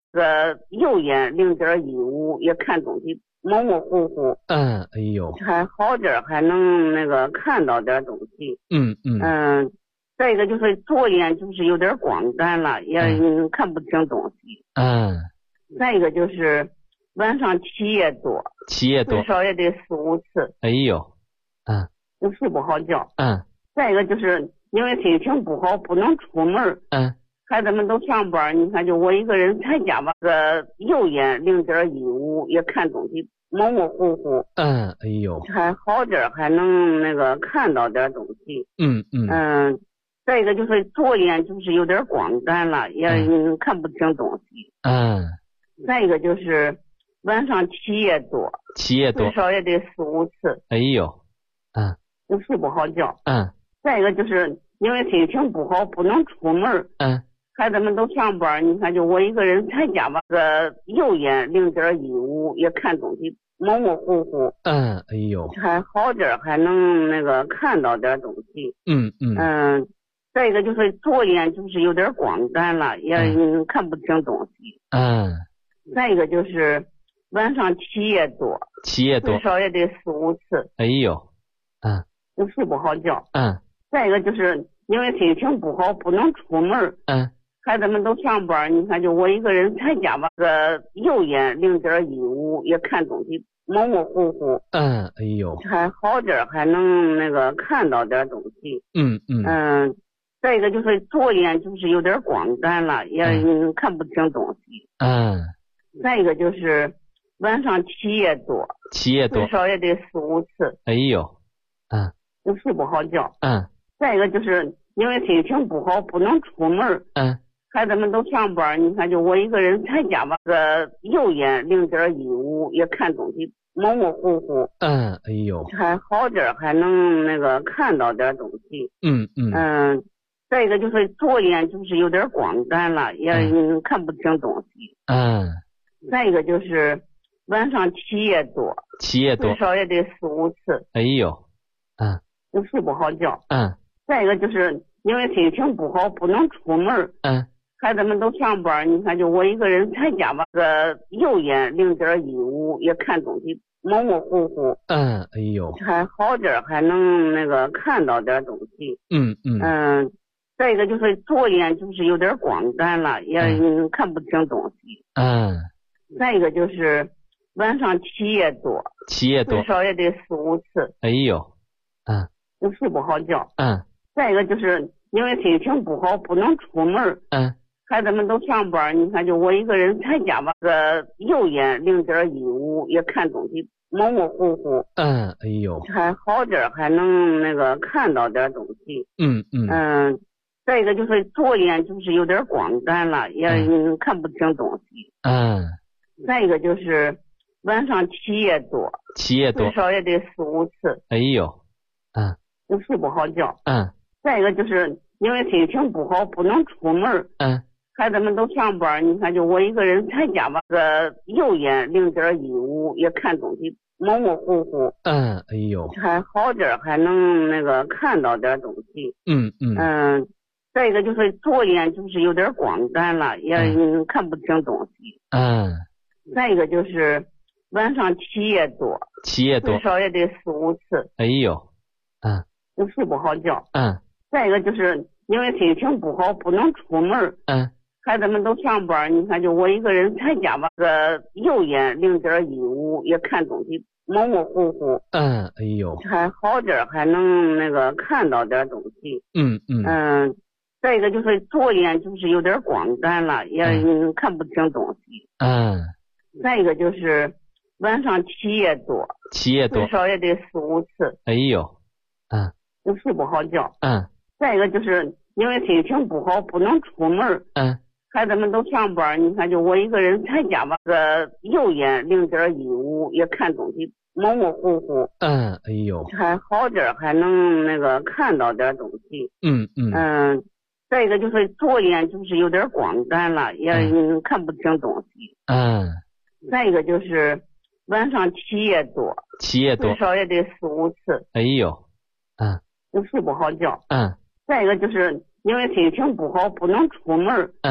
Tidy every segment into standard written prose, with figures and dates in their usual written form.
右眼0.15，也看东西模模糊糊。 哎呦， 还好点，还能看到点东西。再一个就是左眼就是有点光淡了，也看不清东西。再一个就是晚上起夜多，最少也得4、5次。 哎呦， 就睡不好觉。再一个就是因为心情不好，不能出门。孩子们都上班，你看就我一个人在家吧，右眼0.15，也看东西模模糊糊。 哎呦， 还好点，还能看到点东西。再一个就是左眼就是有点光淡了，也看不清东西。再一个就是晚上起夜多，最少也得4、5次。 哎呦， 就睡不好觉。再一个就是因为心情不好，不能出门。孩子们都上班，你看就我一个人在家吧，右眼0.15，也看东西模模糊糊。哎呦， 还好点，还能看到点东西。再一个就是左眼就是有点光淡了，也看不清东西。再一个就是晚上起夜多，最少也得4、5次。 哎呦， 就睡不好觉。再一个就是因为心情不好，不能出门。孩子们都上班，你看就我一个人在家吧，右眼0.15，也看东西模模糊糊。 哎呦， 还好点，还能看到点东西。再一个就是左眼就是有点光淡了，也看不清东西。再一个就是晚上起夜多，最少也得4、5次。 哎呦， 就睡不好觉。再一个就是因为心情不好，不能出门。孩子们都上班，你看就我一个人在家吧，右眼0.15，也看东西模模糊糊。 哎呦， 还好点，还能看到点东西。再一个就是左眼就是有点光淡了，也看不清东西。再一个就是晚上起夜多，最少也得4、5次。 哎呦， 就睡不好觉。再一个就是因为心情不好，不能出门。孩子们都上班，你看就我一个人在家吧，右眼0.15，也看东西模模糊糊。 哎呦， 还好点，还能看到点东西。再一个就是左眼就是有点光淡了，也看不清东西。再一个就是晚上起夜多，最少也得4、5次。 哎呦， 就睡不好觉。再一个就是因为心情不好，不能出门。孩子们都上班，你看就我一个人在家吧，右眼0.15，也看东西模模糊糊。 哎呦， 还好点，还能看到点东西。再一个就是左眼就是有点光淡了，也看不清东西。再一个就是晚上起夜多，最少也得4、5次。 哎呦， 就睡不好觉。再一个就是因为心情不好，不能出门。孩子们都上班，你看就我一个人在家吧，右眼0.15，也看东西模模糊糊。 哎呦， 还好点，还能看到点东西。再一个就是左眼就是有点光淡了，也看不清东西。再一个就是晚上起夜多，最少也得4、5次。 哎呦， 就睡不好觉。再一个就是因为心情不好，不能出门。孩子们都上班，你看就我一个人在家吧，右眼0.15，也看东西模模糊糊。 哎呦， 还好点，还能看到点东西。再一个就是左眼就是有点光淡了，也看不清东西。再一个就是晚上起夜多，最少也得4、5次。 哎呦， 就睡不好觉。再一个就是因为心情不好，不能出门。孩子们都上班，你看就我一个人在家吧，右眼0.15，也看东西模模糊糊。 哎呦， 还好点，还能看到点东西。再一个就是左眼就是有点光淡了，也看不清东西。再一个就是晚上起夜多，最少也得4、5次。 哎呦， 就睡不好觉。再一个就是因为心情不好，不能出门。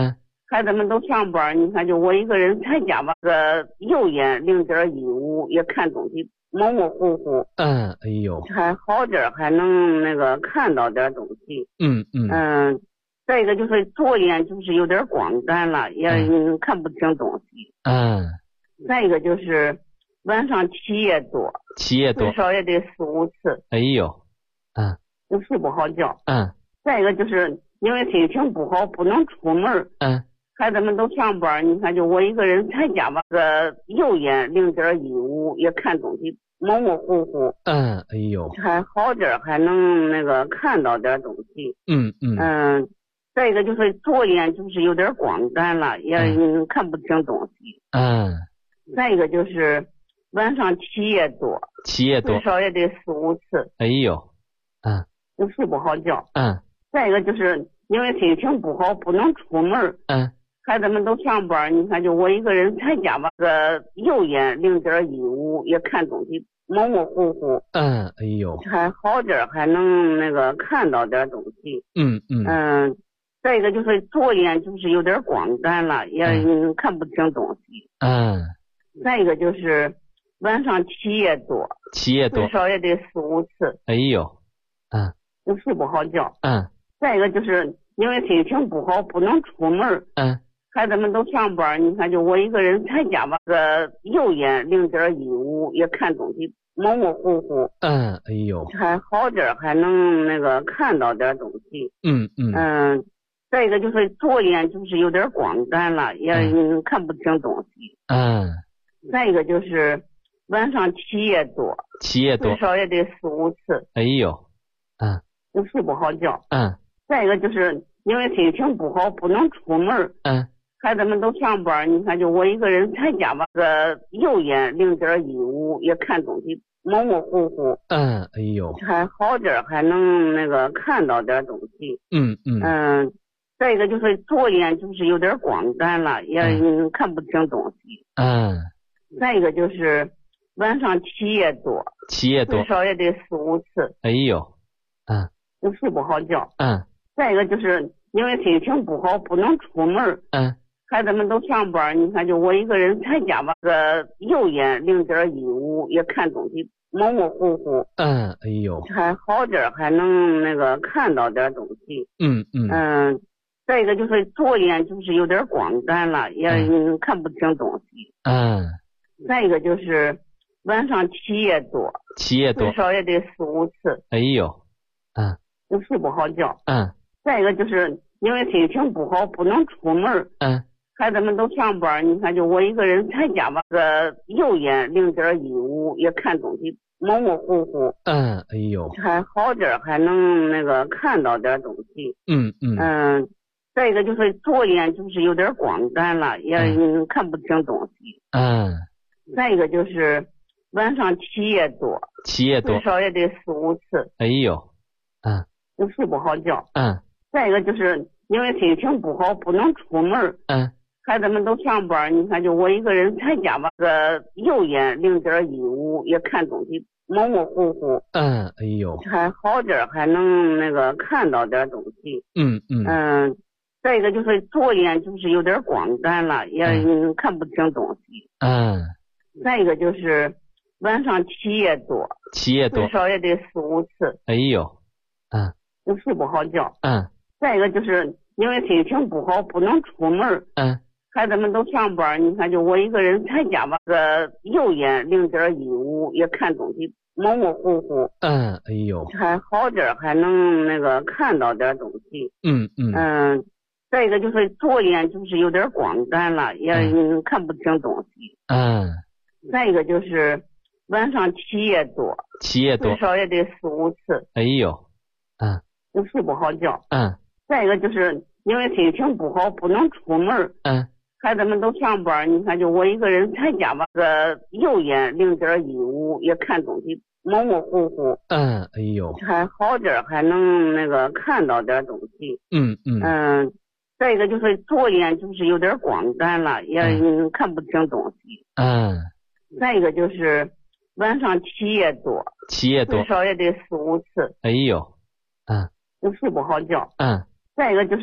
孩子们都上班，你看就我一个人在家吧，右眼0.15也看东西模模糊糊。 哎呦， 还好点，还能看到点东西。再一个就是左眼就是有点光淡了，也看不清东西。再一个就是晚上起夜多，最少也得4、5次。 哎呦， 就睡不好觉。再一个就是因为心情不好，不能出门。孩子们都上班，你看就我一个人在家吧，右眼0.15也看东西模模糊糊。 哎呦， 还好点，还能看到点东西。再一个就是左眼就是有点光淡了，也看不清东西。再一个就是晚上起夜多，最少也得4、5次。 哎呦， 就睡不好觉。再一个就是因为心情不好，不能出门。孩子们都上班，你看就我一个人在家吧，右眼0.15也看东西模模糊糊。哎呦， 还好点，还能看到点东西。再一个就是左眼就是有点光淡了，也看不清东西。再一个就是晚上起夜多，最少也得4、5次。 哎呦， 就睡不好觉。再一个就是因为心情不好，不能出门。孩子们都上班，你看就我一个人在家吧，右眼0.15也看东西模模糊糊。 哎呦， 还好点，还能看到点东西。再一个就是左眼就是有点光淡了，也看不清东西。再一个就是晚上起夜多，最少也得4、5次。 哎呦， 就睡不好觉。再一个就是因为心情不好，不能出门。孩子们都上班，你看就我一个人在家吧，右眼0.15也看东西模模糊糊。 哎呦， 还好点，还能看到点东西。再一个就是左眼就是有点光淡了，也看不清东西。再一个就是晚上起夜多，最少也得4、5次。 哎呦， 就睡不好觉。再一个就是因为心情不好，不能出门。孩子们都上班，你看就我一个人在家吧，右眼0.15也看东西模模糊糊。 哎呦， 还好点，还能看到点东西。再一个就是左眼就是有点光淡了，也看不清东西。再一个就是晚上起夜多，最少也得4、5次。 哎呦， 就睡不好觉。再一个就是因为心情不好，不能出门。孩子们都上班，你看就我一个人在家吧，右眼0.15也看东西模模糊糊。 哎呦， 还好点，还能看到点东西。再一个就是左眼就是有点光淡了，也看不清东西。再一个就是晚上起夜多，最少也得4、5次。 哎呦， 就睡不好觉。再一个就是因为心情不好，不能出门。孩子们都上班，你看就我一个人在家吧，右眼0.15也看东西模模糊糊。 哎呦， 还好点，还能看到点东西。再一个就是左眼就是有点光淡了，也看不清东西。再一个就是晚上起夜多，最少也得4、5次。 哎呦， 就睡不好觉。再一个就是因为心情不好，不能出门。孩子们都上班，你看就我一个人在家吧，右眼0.15也看东西模模糊糊。 哎呦， 还好点，还能看到点东西。再一个就是左眼就是有点光淡了，也看不清东西。再一个就是晚上起夜多，最少也得4、5次。 哎呦， 就睡不好觉。再一个就是因为心情不好，不能出门。孩子们都上班，你看就我一个人在家吧，右眼0.15也看东西模模糊糊。 哎呦， 还好点，还能看到点东西。再一个就是左眼就是有点光淡了，也看不清东西。再一个就是晚上起夜多，最少也得4、5次。 哎呦， 就睡不好觉。再一个就是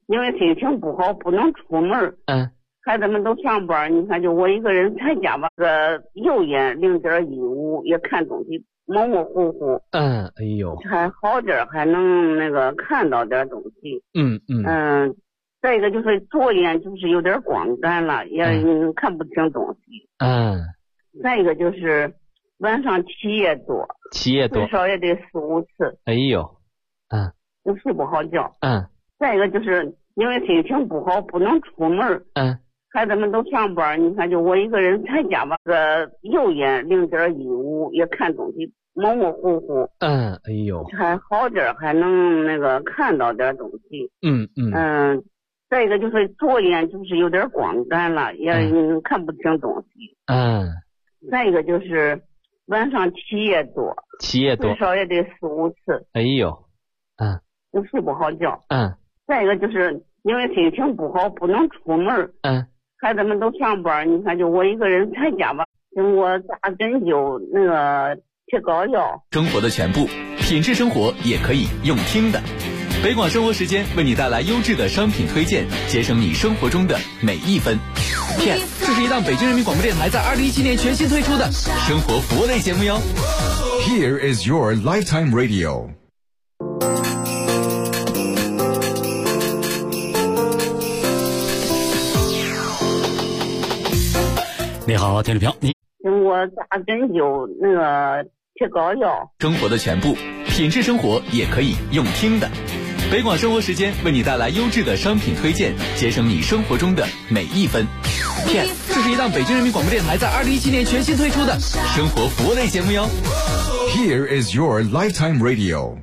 因为心情不好不能出门，孩子们都上班，你看就我一个人在家吧，右眼0.15，也看东西模模糊糊， 哎呦， 还好点，还能看到点东西，再一个就是左眼就是有点光淡了，也看不清东西，再一个就是晚上起夜多，最少也得4、5次， 哎呦， 就睡不好觉，再一个就是因为心情不好不能出门，孩子们都上班，你看就我一个人在家吧，右眼0.15，也看东西模模糊糊， 哎呦， 还好点，还能看到点东西，再一个就是左眼就是有点光淡了，也看不清东西，再一个就是晚上起夜多，最少也得4、5次， 哎呦， 就睡不好觉，再一个就是因为心情不好不能出门，孩子们都上班，你看就我一个人在家吧，经过打针灸贴膏药， 生活的全部，品质生活也可以用听的。北广生活时间为你带来优质的商品推荐，节省你生活中的每一分。这是一档北京人民广播电台在2017年全新推出的生活服务类节目哟。 Here is your lifetime radio。 你好，听众朋友，你经过打针灸贴膏药， 生活的全部，品质生活也可以用听的。北广生活时间为你带来优质的商品推荐，节省你生活中的每一分。这是一档北京人民广播电台在2017年全新推出的生活服务类节目哟。 Here is your lifetime radio。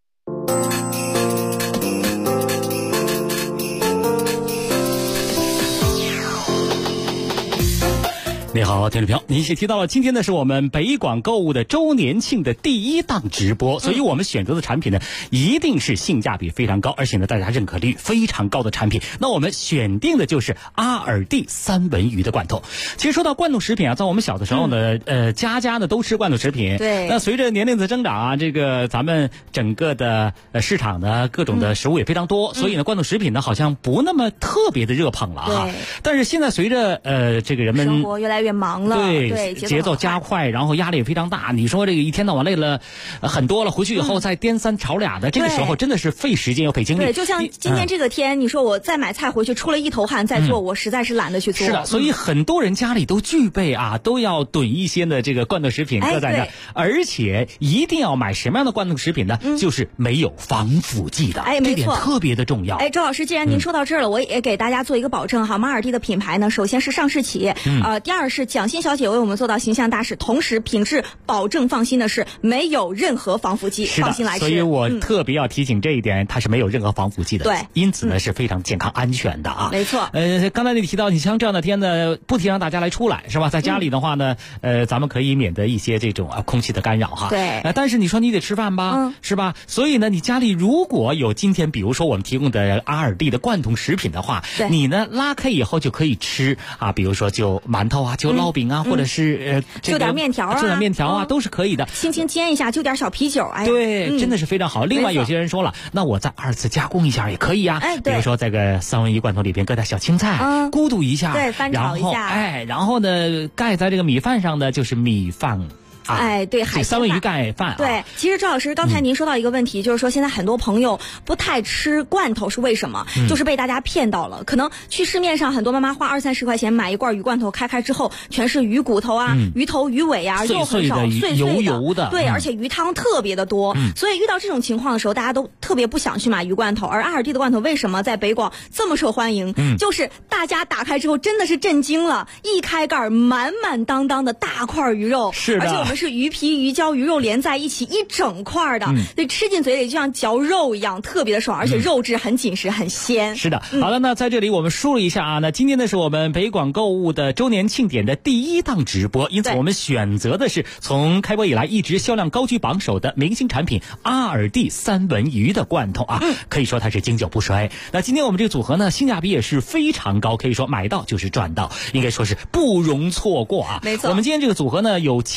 你好，听众朋友，您也提到了今天呢是我们北广购物的周年庆的第1档直播，所以我们选择的产品呢一定是性价比非常高，而且呢大家认可率非常高的产品。那我们选定的就是阿尔蒂三文鱼的罐头。其实说到罐头食品啊，在我们小的时候呢，家家呢都吃罐头食品。 对。 那随着年龄的增长啊，这个咱们整个的市场呢各种的食物也非常多，所以呢罐头食品呢好像不那么特别的热捧了哈。但是现在随着这个人们生活越来越忙了，对， 节奏加快，然后压力也非常大。你说这个一天到晚累了很多了，回去以后再颠3炒2的，这个时候真的是费时间又费精力。 对，就像今天这个天，你说我再买菜回去出了一头汗再做，我实在是懒得去做。 是的，所以很多人家里都具备啊，都要囤一些的这个罐头食品搁在那，而且一定要买什么样的罐头食品呢？就是没有防腐剂的，这点特别的重要。 周老师，既然您说到这儿了，我也给大家做一个保证哈。马尔蒂的品牌呢，首先是上市企业，第二是蒋欣小姐为我们做到形象大使，同时品质保证放心的是没有任何防腐剂，放心来吃。 所以我特别要提醒这一点，它是没有任何防腐剂的， 对， 因此呢是非常健康安全的啊。 没错。 刚才你提到，你像这样的天呢，不提倡大家来出来是吧？在家里的话呢，咱们可以免得一些这种空气的干扰哈。 对。 但是你说你得吃饭吧，是吧？所以呢，你家里如果有今天比如说我们提供的阿尔蒂的罐头食品的话，你呢拉开以后就可以吃啊，比如说就馒头啊，就烙饼啊，或者是就点面条啊， 都是可以的。 轻轻煎一下，就点小啤酒， 对，真的是非常好。另外有些人说了，那我再2次加工一下也可以啊，比如说在个三文鱼罐头里边搁点小青菜，咕嘟一下， 对，翻炒一下， 然后呢盖在这个米饭上的就是米饭。 对，海鲜三文鱼盖饭。 对，其实周老师刚才您说到一个问题，就是说现在很多朋友不太吃罐头是为什么？就是被大家骗到了。可能去市面上很多妈妈花20-30块钱买一罐鱼罐头，开之后全是鱼骨头啊、鱼头、鱼尾啊，肉很少，碎油的。 对，而且鱼汤特别的多。所以遇到这种情况的时候，大家都特别不想去买鱼罐头。而阿尔蒂的罐头为什么在北广这么受欢迎？就是大家打开之后真的是震惊了，一开盖满满当当的大块鱼肉， 是的， 而且我们是鱼皮、鱼胶、鱼肉连在一起一整块的，所以吃进嘴里就像嚼肉一样，特别的爽，而且肉质很紧实、很鲜。 是的，好了，那在这里我们梳理一下啊，那今天呢是我们北广购物的周年庆典的第1档直播，因此我们选择的是从开播以来一直销量高居榜首的明星产品阿尔蒂三文鱼的罐头啊，可以说它是经久不衰。那今天我们这个组合呢，性价比也是非常高，可以说买到就是赚到，应该说是不容错过啊。 没错， 我们今天这个组合呢有酱香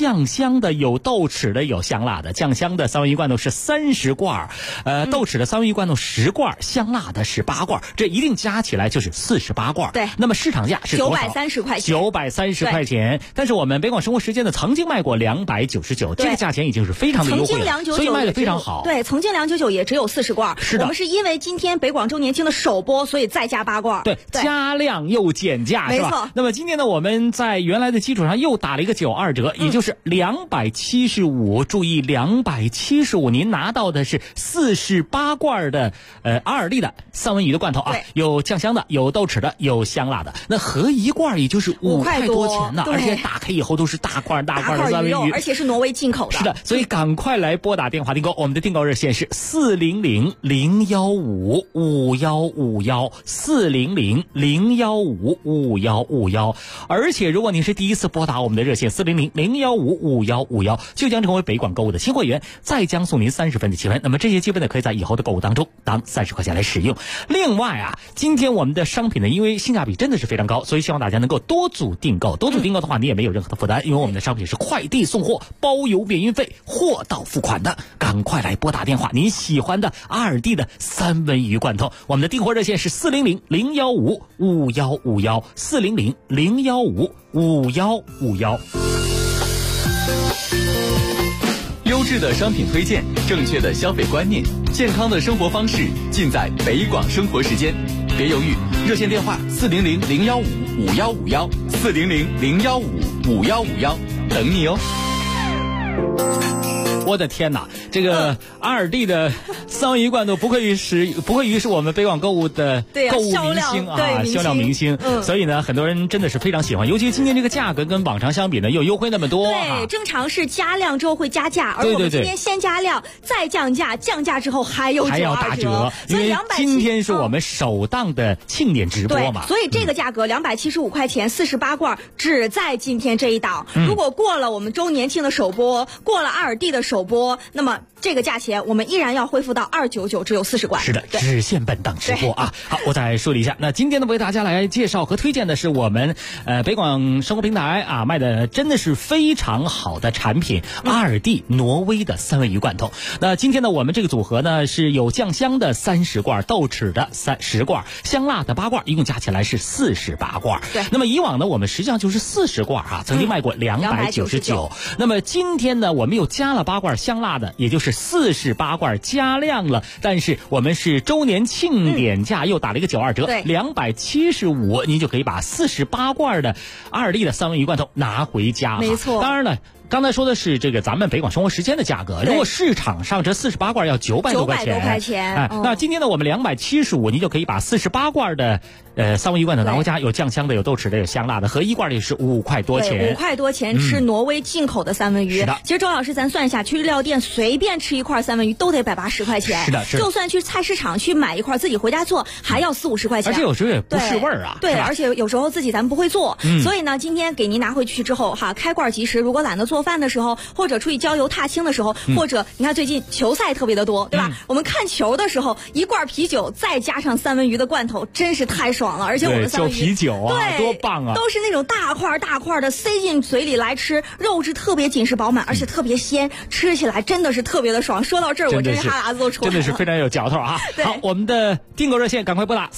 香的，有豆豉的，有香辣的。酱香的三文鱼罐头是30罐，豆豉的三文鱼罐头10罐，香辣的是8罐，这一定加起来就是48罐。 对， 那么市场价是多少 ？930块钱。 930块钱。但是我们北广生活时间呢，曾经卖过299，这个价钱已经是非常的优惠了，所以卖的非常好。 对，曾经299也只有40罐。 是的， 我们是因为今天北广周年庆的首播，所以再加8罐。 对，加量又减价， 没错。 是吧？那么今天呢，我们在原来的基础上又打了一个92折，也就是275。注意，275，您拿到的是48罐的阿尔蒂的三文鱼的罐头啊，有酱香的，有豆豉的，有香辣的。那合一罐也就是5块多钱呢，而且打开以后都是大块的三文鱼， 而且是挪威进口的。 是的，所以赶快来拨打电话订购，我们的订购热线是400-015-5151，400-015-5151。而且如果您是第一次拨打我们的热线400-015-5151，就将成为北广购物的新会员，再将送您30分的积分。那么这些积分呢，可以在以后的购物当中当30块钱来使用。另外啊，今天我们的商品呢，因为性价比真的是非常高，所以希望大家能够多组订购。多组订购的话，你也没有任何的负担，因为我们的商品是快递送货，包邮免运费，货到付款的。赶快来拨打电话，您喜欢的阿尔蒂的三文鱼罐头，我们的订货热线是400-015-5151，400-015-5151。 优质的商品推荐，正确的消费观念，健康的生活方式，尽在北广生活时间。别犹豫，热线电话400-015-5151，400-015-5151，等你哦。 我的天哪，这个阿尔蒂的三文鱼罐头不愧于是我们北广购物的购物明星啊，销量明星。所以呢，很多人真的是非常喜欢，尤其今天这个价格跟往常相比呢，又优惠那么多。 对，正常是加量之后会加价，而我们今天先加量再降价，降价之后还要打折， 因为今天是我们首档的庆典直播嘛， 所以这个价格275块钱48罐，只在今天这一档。如果过了我们周年庆的首播，过了阿尔蒂的首播，那么这个价钱我们依然要恢复到299，只有40罐。 是的，只限本档直播啊。好，我再说了一下，那今天呢，为大家来介绍和推荐的是我们北广生活平台啊卖的真的是非常好的产品，阿尔蒂挪威的三文鱼罐头。那今天呢，我们这个组合呢是有酱香的30罐，豆豉的10罐，香辣的8罐，一共加起来是48罐。 对， 那么以往呢，我们实际上就是40罐啊，曾经卖过299。那么今天呢，我们又加了8罐香辣的，也就是48罐加量了，但是我们是周年庆典价，又打了一个92折，275，您就可以把48罐的阿尔蒂的三文鱼罐头拿回家。 没错， 当然了。刚才说的是这个咱们北广生活时间的价格，如果市场上这48罐要900多块钱，那今天呢我们275，您就可以把48罐的三文鱼罐头拿回家，有酱香的，有豆豉的，有香辣的，合一罐也是5块多钱。 5块多钱吃挪威进口的三文鱼。其实周老师咱算一下，去日料店随便吃一块三文鱼都得180块钱。 是的， 就算去菜市场去买一块自己回家做，还要40-50块钱。 而且有时候也不是味儿啊。 对，而且有时候自己咱不会做，所以呢，今天给您拿回去之后哈，开罐即食。如果懒得做饭的时候，或者出去郊游踏青的时候，或者你看最近球赛特别的多，对吧？我们看球的时候，一罐啤酒再加上三文鱼的罐头，真是太爽了。而且我们三文鱼就啤酒啊，对，多棒啊！ 都是那种大块的塞进嘴里来吃，肉质特别紧实饱满，而且特别鲜，吃起来真的是特别的爽。说到这儿，我真是哈喇子都出来了， 真的是非常有嚼头啊！好，我们的订购热线赶快拨打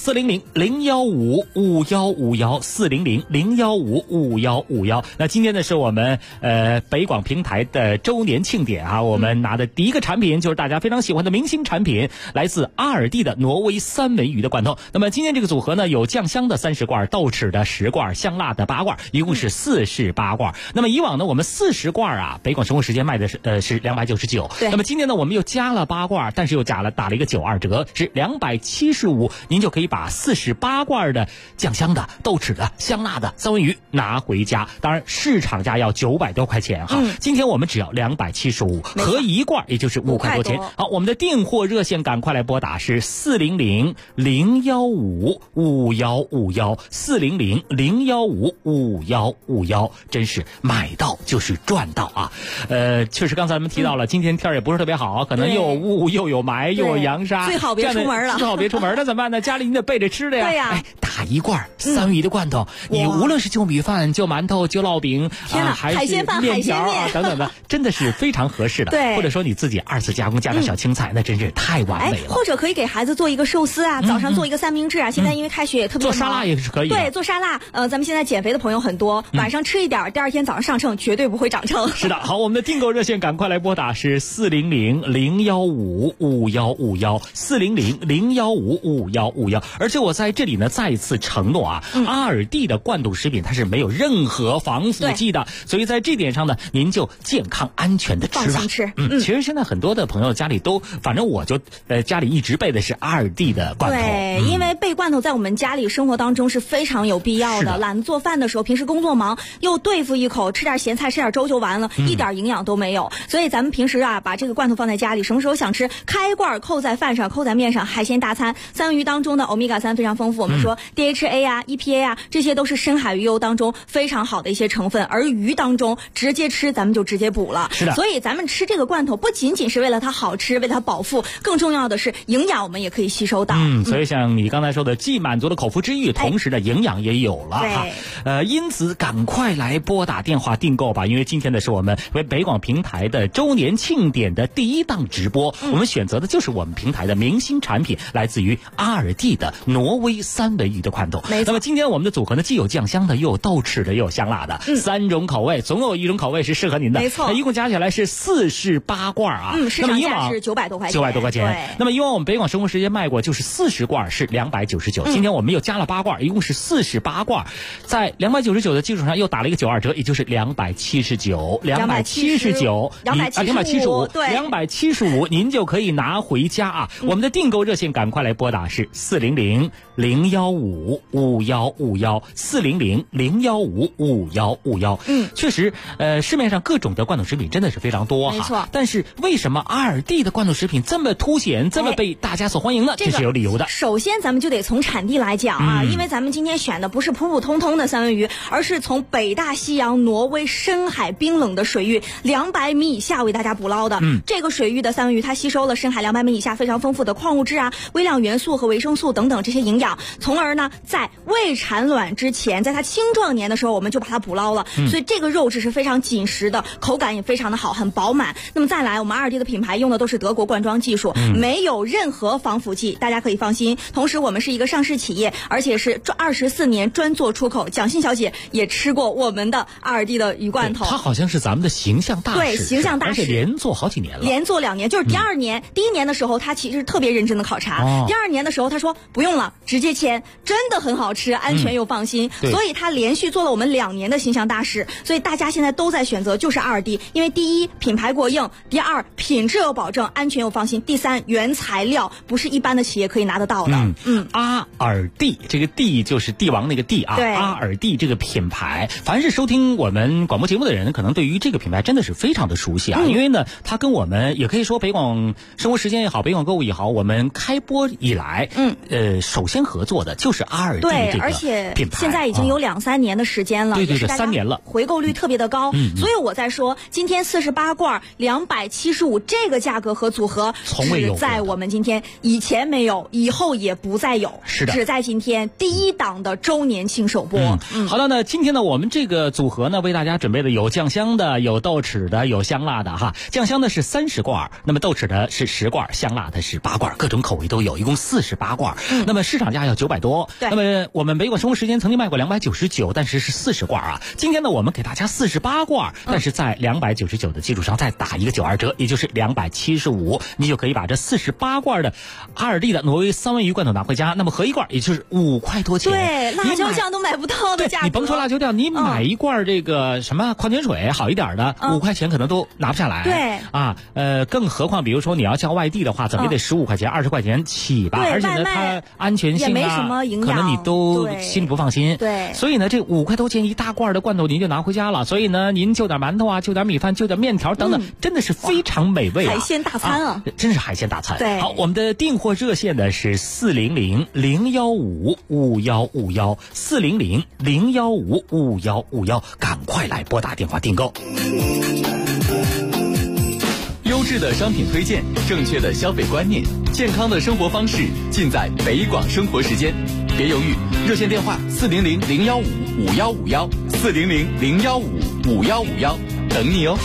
400-015-5151，400-015-5151。那今天呢是我们北广平台的周年庆典啊，我们拿的第一个产品就是大家非常喜欢的明星产品，来自阿尔蒂的挪威三文鱼的罐头。那么今天这个组合呢，有酱香的30罐，豆豉的10罐，香辣的8罐，一共是48罐。那么以往呢，我们40罐啊，北广生活时间卖的是299。那么今天呢，我们又加了8罐，但是又打了一个92折，是275，您就可以把48罐的酱香的、豆豉的、香辣的三文鱼拿回家。当然市场价要900多块钱哈。今天我们只要275，合一罐也就是5块多钱。好，我们的订货热线赶快来拨打是400-015-5151，400-015-5151，真是买到就是赚到啊！确实刚才咱们提到了，今天天也不是特别好，可能又有雾又有霾又有扬沙， 最好别出门了。 最好别出门，那怎么办呢？家里你得备着吃的呀。 对呀， 打一罐三文鱼的罐头，你无论是就米饭、就馒头、就烙饼， 天哪，海鲜饭、海鲜条啊等等的，真的是非常合适的。 对， 或者说你自己2次加工加点小青菜，那真是太完美了。 或者可以给孩子做一个寿司啊，早上做一个三明治啊。现在因为开学也特别忙， 做沙拉也是可以的。 对，做沙拉，咱们现在减肥的朋友很多，晚上吃一点，第二天早上上秤绝对不会长秤。 是的，好，我们的订购热线赶快来拨打是400-015-5151，400-015-5151。而且我在这里呢再一次承诺啊，阿尔蒂的罐头食品它是没有任何防腐剂的，所以在这点上呢，您就健康安全的吃吧。 放心吃。 其实现在很多的朋友家里都，反正我就家里一直备的是阿尔蒂的罐头。 对，因为备罐头在我们家里生活当中是非常有必要的。懒得做饭的时候，平时工作忙又对付一口，吃点咸菜吃点粥就完了，一点营养都没有。所以咱们平时啊把这个罐头放在家里，什么时候想吃开罐扣在饭上扣在面上，海鲜大餐。三文鱼当中的欧米伽3非常丰富，我们说 DHA 啊 EPA 啊，这些都是深海鱼油当中非常好的一些成分，而鱼当中直接吃咱们就直接补了。 是的， 所以咱们吃这个罐头不仅仅是为了它好吃，为它饱腹，更重要的是营养我们也可以吸收到。 所以像你刚才说的，既满足了口腹之欲，同时的营养也有了哈。因此赶快来拨打电话订购吧，因为今天的是我们北广平台的周年庆典的第一档直播，我们选择的就是我们平台的明星产品，来自于阿尔蒂的挪威3文鱼的罐头。那么今天我们的组合呢，既有酱香的，又有豆豉的，又有香辣的，3种口味，总有一种口味是适合您的。 没错， 一共加起来是48罐啊。 市场价是900多块钱。 900多块钱。那么以往我们北广生活时间卖过就是40罐是299，今天我们又加了8罐，一共是48罐，在299的基础上又打了一个92折，也就是275，您就可以拿回家啊。我们的订购热线赶快来拨打是400-015-5151，400-015-5151。确实市面上各种的罐头食品真的是非常多哈， 没错。 但是为什么阿尔蒂的罐头食品这么凸显，这么被大家所欢迎呢？这是有理由的。 首先咱们就得从产地来讲啊，因为咱们今天选的不是普普通通的三文鱼，而是从北大西洋挪威深海冰冷的水域200米以下为大家捕捞的。这个水域的三文鱼它吸收了深海200米以下非常丰富的矿物质啊、微量元素和维生素等等这些营养，从而呢在未产卵之前，在它青壮年的时候我们就把它捕捞了，所以这个肉质是非常紧实的，口感也非常的好，很饱满。那么再来，我们阿尔蒂的品牌用的都是德国灌装技术，没有任何防腐剂，大家可以放心。同时我们是一个上市企业，而且是24年专做出口。蒋欣小姐也吃过我们的阿尔蒂的鱼罐头， 她好像是咱们的形象大使， 对，形象大使， 而且连做好几年了， 连做2年，就是第2年，第1年的时候她其实特别认真的考察，第2年的时候她说不用了，直接签，真的很好吃，安全又放心，所以她连续做了我们2年的形象大使。所以大家现在都在选择就是阿尔蒂，因为第一品牌过硬，第二品质有保证，安全又放心，第三原材料不是一般的企业可以拿得到的。 阿尔蒂，这个蒂就是帝王那个蒂啊，阿尔蒂这个品牌，凡是收听我们广播节目的人，可能对于这个品牌真的是非常的熟悉啊，因为呢它跟我们也可以说北广生活时间也好，北广购物也好，我们开播以来首先合作的就是阿尔蒂这个品牌， 而且现在已经有2-3年的时间了， 对，3年了， 回购率特别的高，所以我在说今天48罐275这个价格和组合从未有， 只在我们今天，以前没有，以后也不再有， 是的， 只在今天第一档的周年庆首播。 好的，那今天呢我们这个组合呢为大家准备的有酱香的，有豆豉的，有香辣的哈。酱香的是30罐，那么豆豉的是10罐，香辣的是8罐，各种口味都有，一共48罐。那么市场价要900多，那么我们北广生活时间曾经卖过299，但是是40罐啊。今天呢我们给大家48罐，但是在299的基础上再打一个92折，也就是275，你就可以把这48罐的阿尔蒂的挪威3文鱼罐头拿回家。那么合一罐也就是5块多钱， 对，辣椒酱都买不到的价格。 你甭说辣椒酱，你买一罐这个什么矿泉水好一点的，5块钱可能都拿不下来。 对啊，更何况比如说你要叫外地的话，怎么也得15块钱、20块钱起吧。而且呢，它安全性也没什么营养， 可能你都心里不放心。 对， 所以呢，这5块多钱一大罐的罐头您就拿回家了。所以呢，您就点馒头啊，就点米饭，就点面条等等，真的是非常美味啊！ 海鲜大餐啊， 真是海鲜大餐。 对， 好，我们的订货热线呢是400-015-5151，400-015-5151，赶快来拨打电话订购。 优质的商品推荐，正确的消费观念，健康的生活方式，尽在北广生活时间。别犹豫，热线电话400-015-5151。 400-015-5151等你哦。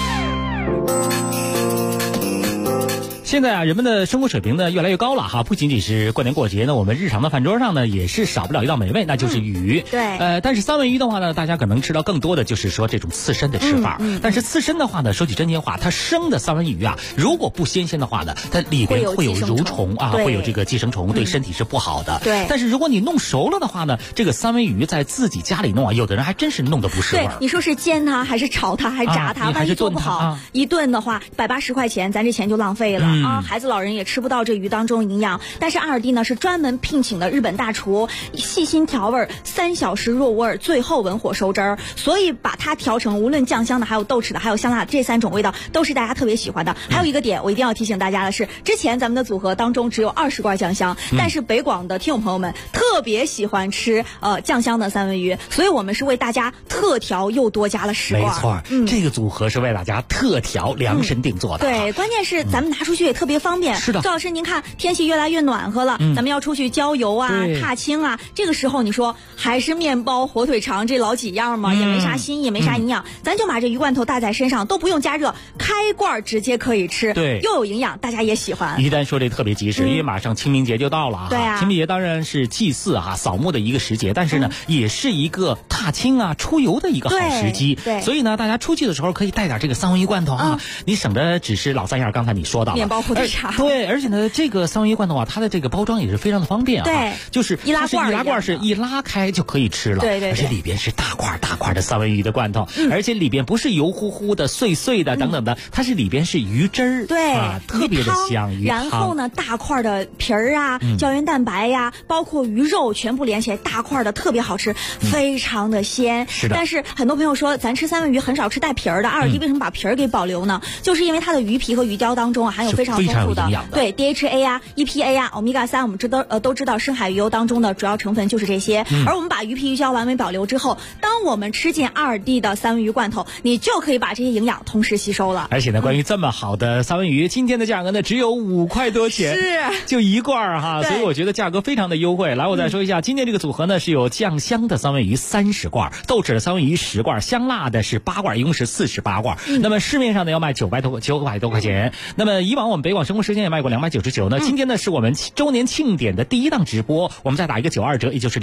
现在啊，人们的生活水平呢越来越高了哈，不仅仅是过年过节呢，我们日常的饭桌上呢也是少不了一道美味，那就是鱼。 对。 但是三文鱼的话呢，大家可能吃到更多的就是说这种刺身的吃法。但是刺身的话呢，说起真心话，它生的三文鱼啊，如果不新鲜的话呢，它里边会有蠕虫啊，会有这个寄生虫，对身体是不好的。 对。 但是如果你弄熟了的话呢，这个三文鱼在自己家里弄啊，有的人还真是弄得不是味儿。 对，你说是煎它还是炒它还是炸它，万一做不好，一顿的话180块钱，咱这钱就浪费了。孩子老人也吃不到这鱼当中营养。但是阿尔蒂呢是专门聘请的日本大厨，细心调味，3小时入味，最后文火收汁儿，所以把它调成无论酱香的还有豆豉的还有香辣的这3种味道都是大家特别喜欢的。还有一个点我一定要提醒大家的是，之前咱们的组合当中只有20罐酱香，但是北广的听友朋友们特别喜欢吃酱香的三文鱼，所以我们是为大家特调又多加了10罐。 没错，这个组合是为大家特调量身定做的。 对，关键是咱们拿出去也特别方便。 是的， 赵老师您看天气越来越暖和了，咱们要出去郊游啊踏青啊，这个时候你说还是面包火腿肠这老几样嘛，也没啥新意也没啥营养，咱就把这鱼罐头带在身上，都不用加热，开罐直接可以吃。 对， 又有营养，大家也喜欢。 一旦说这特别及时，因为马上清明节就到了啊。 对啊， 清明节当然是祭祀啊扫墓的一个时节，但是呢也是一个踏青啊出游的一个好时机。 对， 所以呢大家出去的时候可以带点这个三文鱼罐头啊，你省得只是老3样，刚才你说到了面包火腿肠。 对，而且呢这个三文鱼罐头啊，它的这个包装也是非常的方便啊。 对， 就是易拉罐是一拉开就可以吃了。 对， 而且里边是大块的三文鱼的罐头，而且里边不是油乎乎的碎碎的等等的，它是里边是鱼汁儿。 对啊，特别的香。鱼汤。 然后呢大块的皮儿啊，胶原蛋白呀，包括鱼肉全部连起来大块的，特别好吃，非常的鲜。 是的。 但是很多朋友说咱吃三文鱼很少吃带皮儿的，阿尔蒂为什么把皮儿给保留呢？就是因为它的鱼皮和鱼胶当中含有非常丰富的对 DHA 啊 EPA 啊 Omega 3，我们都知道深海鱼油当中的主要成分就是这些。而我们把鱼皮鱼胶完美保留之后，当我们吃进阿尔蒂的三文鱼罐头，你就可以把这些营养同时吸收了。 而且呢关于这么好的三文鱼，今天的价格呢只有5块多钱， 是就1罐哈，所以我觉得价格非常的优惠。来，我再说一下，今天这个组合呢是有酱香的三文鱼30罐，豆豉的三文鱼10罐，香辣的是8罐，一共是48罐。那么市面上呢要卖900多块钱。那么以往我们北广生活时间也卖过299呢。今天呢是我们周年庆典的第1档直播，我们再打一个92折，也就是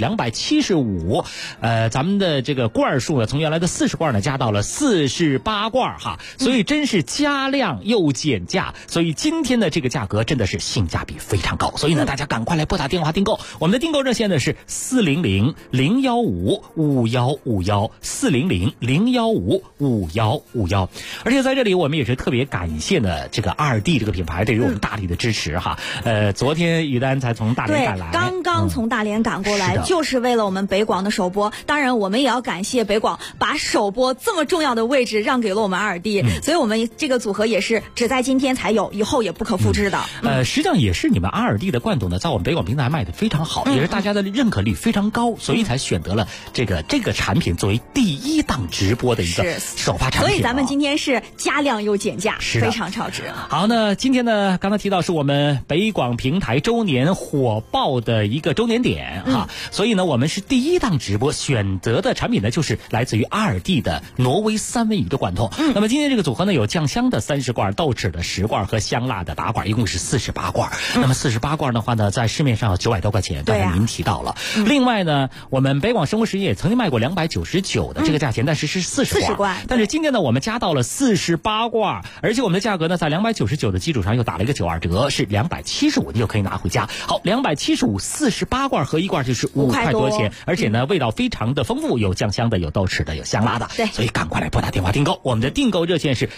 275。咱们的这个罐数呢从原来的40罐呢加到了48罐哈，所以真是加量又减价。所以今天的这个价格真的是性价比非常高，所以呢大家赶快来拨打电话订购。我们的订购热线呢是400-015-5151 400-015-5151。而且在这里我们也是特别感谢呢这个阿尔蒂这个品牌对于我们大理的支持哈。昨天于丹才从大连赶来， 刚刚从大连赶过来，就是为了我们北广的首播。当然我们也要感谢北广把首播这么重要的位置让给了我们阿尔蒂，所以我们这个组合也是只在今天才有，以后也不可复制的。 实际上也是你们阿尔蒂的罐头呢在我们北广平台卖的非常好，也是大家的认可率非常高，所以才选择了这个产品作为第1档直播的一个首发产品。 所以咱们今天是加量又减价，非常超值。 好，那今天呢刚才提到是我们北广平台周年火爆的一个周年点哈，所以呢我们是第1档直播选择的产品呢就是来自于阿尔蒂的挪威三文鱼的罐头。那么今天这个组合呢有酱香的30罐，豆豉的10罐和香辣的8罐，一共是48罐。那么48罐的话呢在市面上有900多块钱，刚才您提到了。另外呢我们北广生活实业也曾经卖过299的这个价钱，但是是40罐。但是今天呢我们加到了48罐，而且我们的价格呢在299的基础上又打了一个92折，是275，你就可以拿回家。好，275 48罐和1罐就是5块多钱，而且呢味道非常的丰富，有酱香的，有豆豉的，有香辣的。 对， 所以赶快来拨打电话订购。我们的订购热线是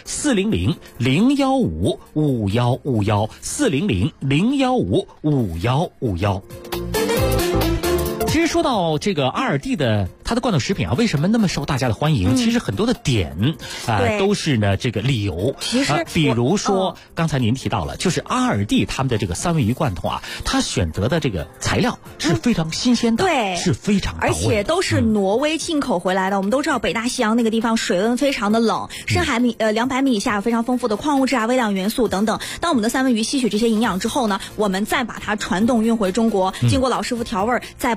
400-015-5151 400-015-5151。其实说到这个阿尔蒂的它的罐头食品啊，为什么那么受大家的欢迎？其实很多的点都是呢这个理由。 其实比如说刚才您提到了，就是阿尔蒂他们的这个三文鱼罐头啊，它选择的这个材料是非常新鲜的， 对， 是非常到位的， 而且都是挪威进口回来的。我们都知道北大西洋那个地方水温非常的冷，深海200米以下有非常丰富的矿物质啊、微量元素等等。当我们的三文鱼吸取这些营养之后呢，我们再把它传动运回中国，经过老师傅调味，再把它装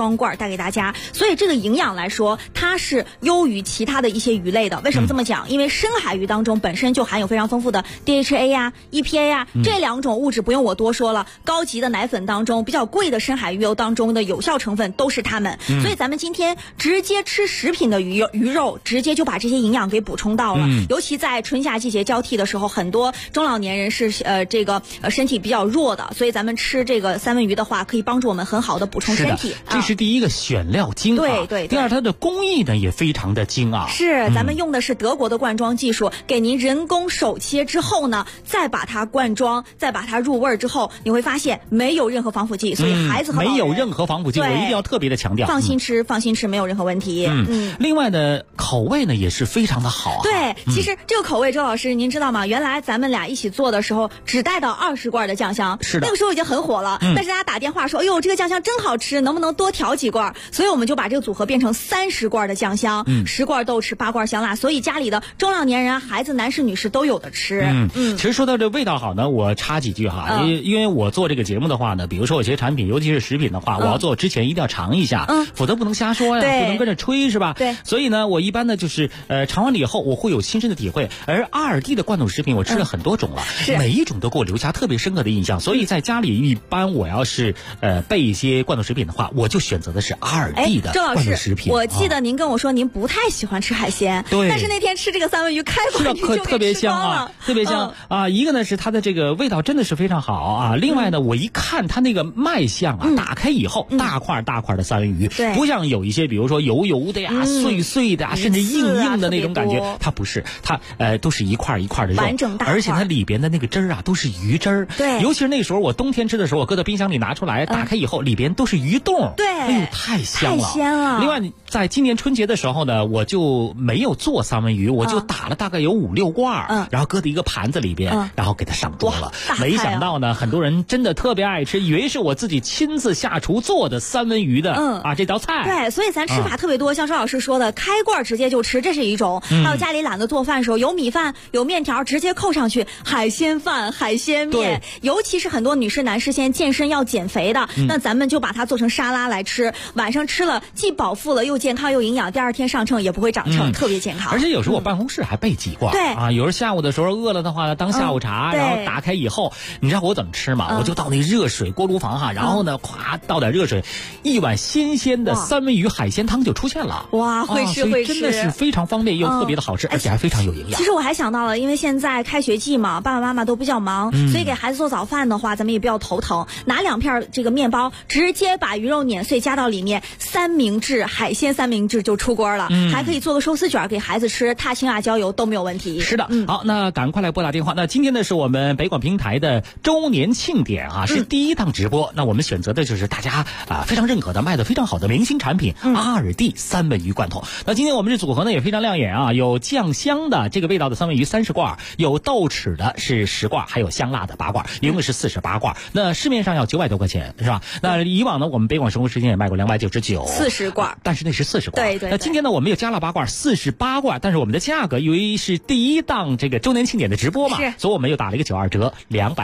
装罐带给大家。所以这个营养来说，它是优于其他的一些鱼类的。为什么这么讲？因为深海鱼当中本身就含有非常丰富的 DHA 呀、EPA 呀，这2种物质不用我多说了。高级的奶粉当中，比较贵的深海鱼油当中的有效成分都是它们。所以咱们今天直接吃食品的鱼肉，直接就把这些营养给补充到了。尤其在春夏季节交替的时候，很多中老年人是身体比较弱的，所以咱们吃这个三文鱼的话，可以帮助我们很好的补充身体。 这是第一个选料精啊， 对。 第二，它的工艺呢也非常的精啊。 是，咱们用的是德国的灌装技术，给您人工手切之后呢，再把它灌装，再把它入味之后，你会发现没有任何防腐剂，所以孩子和老人没有任何防腐剂，我一定要特别的强调。 放心吃，没有任何问题。 另外呢，口味呢也是非常的好啊。 对，其实这个口味，周老师您知道吗？原来咱们俩一起做的时候，只带到20罐的酱香， 是的， 那个时候已经很火了。但是大家打电话说，哎呦，这个酱香真好吃，能不能多调几罐？所以我们就把这个组合变成30罐的酱香，10罐豆豉，8罐香辣，所以家里的中老年人、孩子、男士、女士都有的吃。 其实说到这味道好呢，我插几句哈，因为我做这个节目的话呢，比如说有些产品，尤其是食品的话，我要做之前一定要尝一下，否则不能瞎说呀，不能跟着吹是吧？ 对。 所以呢，我一般呢就是尝完了以后，我会有亲身的体会。而阿尔蒂的罐头食品，我吃了很多种了，每一种都给我留下特别深刻的印象。所以在家里一般我要是备一些罐头食品的话，我就选择的是阿尔蒂的罐头食品。 我记得您跟我说您不太喜欢吃海鲜， 对， 但是那天吃这个三文鱼开罐就特别香啊，特别香啊。一个呢是它的这个味道真的是非常好啊，另外呢我一看它那个卖相啊，打开以后大块的三文鱼，不像有一些比如说油油的呀、碎碎的啊，甚至硬的那种感觉，它不是，它都是一块的肉， 完整大块， 而且它里边的那个汁儿啊都是鱼汁儿。 对， 尤其是那时候我冬天吃的时候，我搁到冰箱里拿出来，打开以后里边都是鱼冻。 对， 哎呦太香了。另外在今年春节的时候呢，我就没有做三文鱼，我就打了大概有5-6罐，然后搁在一个盘子里边，然后给它上桌了。没想到呢，很多人真的特别爱吃，以为是我自己亲自下厨做的三文鱼的这道菜。 对，所以咱吃法特别多，像周老师说的，开罐直接就吃，这是一种；还有家里懒得做饭的时候，有米饭有面条直接扣上去，海鲜饭、海鲜面，尤其是很多女士男士现在健身要减肥的，那咱们就把它做成沙拉来吃，晚上吃了既饱腹了又健康又营养，第二天上秤也不会长秤，特别健康。 而且有时候我办公室还备几罐，有时候下午的时候饿了的话呢，当下午茶，然后打开以后，你知道我怎么吃吗？我就倒那热水锅炉房哈，然后呢，咵倒点热水，一碗新鲜的三文鱼海鲜汤就出现了。 哇，会吃， 真的是非常方便又特别的好吃，而且还非常有营养。 其实我还想到了，因为现在开学季嘛，爸爸妈妈都比较忙，所以给孩子做早饭的话，咱们也比较头疼。拿2片这个面包，直接把鱼肉碾碎加到里面，海鲜三明治就出锅了，还可以做个寿司卷给孩子吃，踏青啊、郊游都没有问题。 是的，好，那赶快来拨打电话。那今天呢是我们北广平台的周年庆典啊，是第一档直播。那我们选择的就是大家非常认可的、卖的非常好的明星产品阿尔蒂三文鱼罐头。那今天我们这组合呢也非常亮眼啊，有酱香的这个味道的三文鱼30罐，有豆豉的是10罐，还有香辣的8罐，一共是48罐。那市面上要900多块钱是吧？那以往呢我们北广生活时间也卖过299 40罐， 但是那是40罐。 对。 那今天呢我们又加了8罐，48罐，但是我们的价格由于是第一档这个周年庆典的直播嘛，所以我们又打了一个92折